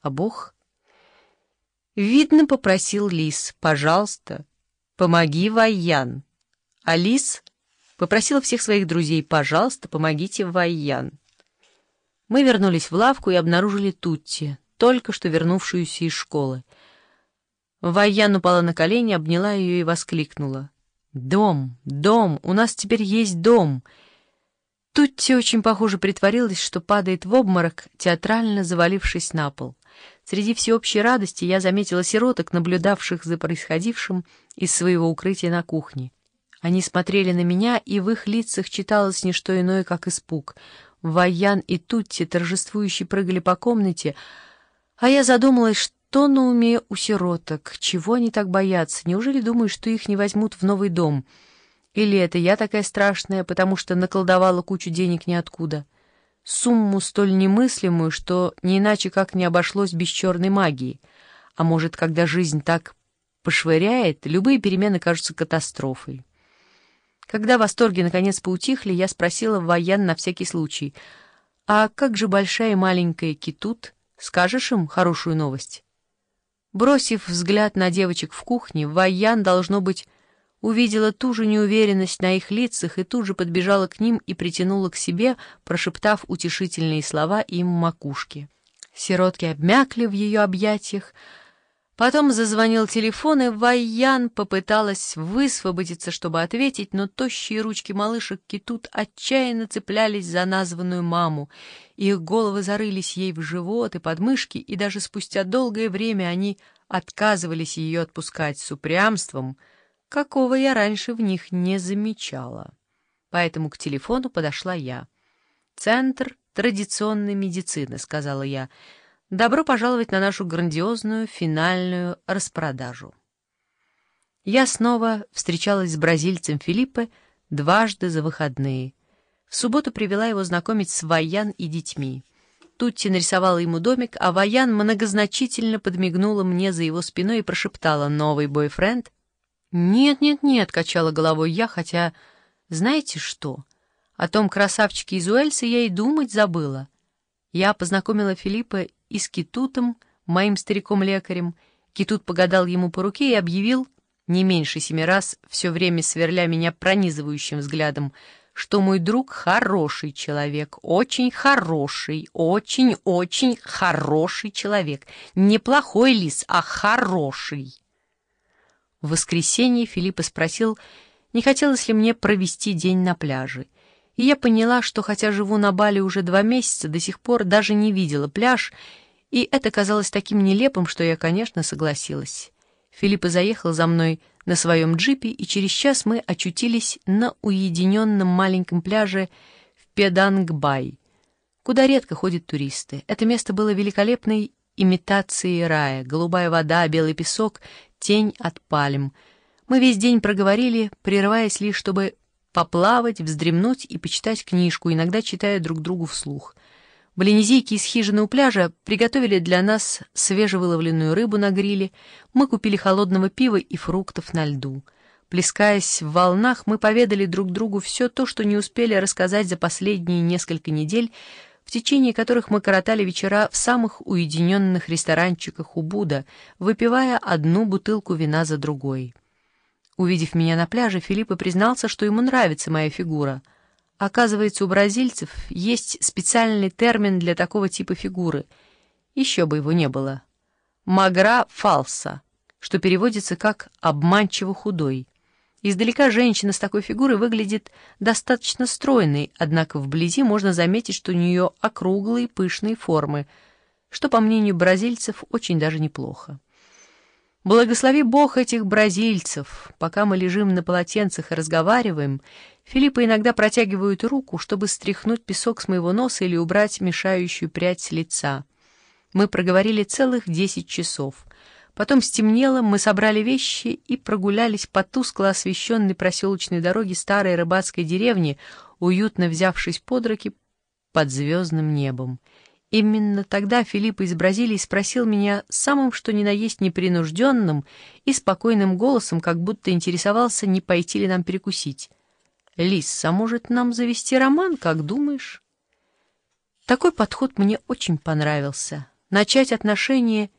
А Бог, видно, попросил Лис: «Пожалуйста, помоги, Вайян». А Лис попросила всех своих друзей: «Пожалуйста, помогите, Вайян». Мы вернулись в лавку и обнаружили Тутти, только что вернувшуюся из школы. Вайян упала на колени, обняла ее и воскликнула: «Дом, дом, у нас теперь есть дом!» Тутти очень похоже притворилась, что падает в обморок, театрально завалившись на пол. Среди всеобщей радости я заметила сироток, наблюдавших за происходившим из своего укрытия на кухне. Они смотрели на меня, и в их лицах читалось не что иное, как испуг. Вайян и Тутти торжествующе прыгали по комнате, а я задумалась, что на уме у сироток, чего они так боятся, неужели думают, что их не возьмут в новый дом? Или это я такая страшная, потому что наколдовала кучу денег ниоткуда? Сумму столь немыслимую, что не иначе как не обошлось без черной магии. А может, когда жизнь так пошвыряет, любые перемены кажутся катастрофой. Когда восторги наконец поутихли, я спросила Вайян на всякий случай: «А как же большая и маленькая Китут? Скажешь им хорошую новость?» Бросив взгляд на девочек в кухне, Вайян, должно быть, увидела ту же неуверенность на их лицах и тут же подбежала к ним и притянула к себе, прошептав утешительные слова им в макушке. Сиротки обмякли в ее объятиях. Потом зазвонил телефон, и Вайян попыталась высвободиться, чтобы ответить, но тощие ручки малышек Китут отчаянно цеплялись за названную маму. Их головы зарылись ей в живот и подмышки, и даже спустя долгое время они отказывались ее отпускать с упрямством, какого я раньше в них не замечала. Поэтому к телефону подошла я. «Центр традиционной медицины», — сказала я. «Добро пожаловать на нашу грандиозную финальную распродажу». Я снова встречалась с бразильцем Филиппе дважды за выходные. В субботу привела его знакомить с Вайян и детьми. Тутти нарисовала ему домик, а Вайян многозначительно подмигнула мне за его спиной и прошептала: «Новый бойфренд?» «Нет, нет, нет», — качала головой я, хотя, знаете что, о том красавчике из Уэльса я и думать забыла. Я познакомила Филиппа и с Китутом, моим стариком-лекарем. Китут погадал ему по руке и объявил, не меньше 7 раз, все время сверля меня пронизывающим взглядом, что мой друг хороший человек, очень хороший, очень-очень хороший человек. Не плохой лис, а хороший. В воскресенье Филиппа спросил, не хотелось ли мне провести день на пляже. И я поняла, что хотя живу на Бали уже 2 месяца, до сих пор даже не видела пляж, и это казалось таким нелепым, что я, конечно, согласилась. Филиппа заехал за мной на своем джипе, и через час мы очутились на уединенном маленьком пляже в Педанг-Бай, куда редко ходят туристы. Это место было великолепной имитацией рая: голубая вода, белый песок, тень от пальм. Мы весь день проговорили, прерываясь лишь, чтобы поплавать, вздремнуть и почитать книжку, иногда читая друг другу вслух. Блинезийки из хижины у пляжа приготовили для нас свежевыловленную рыбу на гриле, мы купили холодного пива и фруктов на льду. Плескаясь в волнах, мы поведали друг другу все то, что не успели рассказать за последние несколько недель, в течение которых мы коротали вечера в самых уединенных ресторанчиках Убуда, выпивая одну бутылку вина за другой. Увидев меня на пляже, Филиппа признался, что ему нравится моя фигура. Оказывается, у бразильцев есть специальный термин для такого типа фигуры. Еще бы его не было. «Магра фалса», что переводится как «обманчиво худой». Издалека женщина с такой фигурой выглядит достаточно стройной, однако вблизи можно заметить, что у нее округлые пышные формы, что, по мнению бразильцев, очень даже неплохо. Благослови Бог этих бразильцев. Пока мы лежим на полотенцах и разговариваем, Филиппа иногда протягивает руку, чтобы стряхнуть песок с моего носа или убрать мешающую прядь с лица. Мы проговорили целых 10 часов. Потом стемнело, мы собрали вещи и прогулялись по тускло освещенной проселочной дороге старой рыбацкой деревни, уютно взявшись под руки под звездным небом. Именно тогда Филиппа из Бразилии спросил меня самым что ни на есть непринужденным и спокойным голосом, как будто интересовался, не пойти ли нам перекусить. «Лис, а может, нам завести роман, как думаешь?» Такой подход мне очень понравился. начать отношения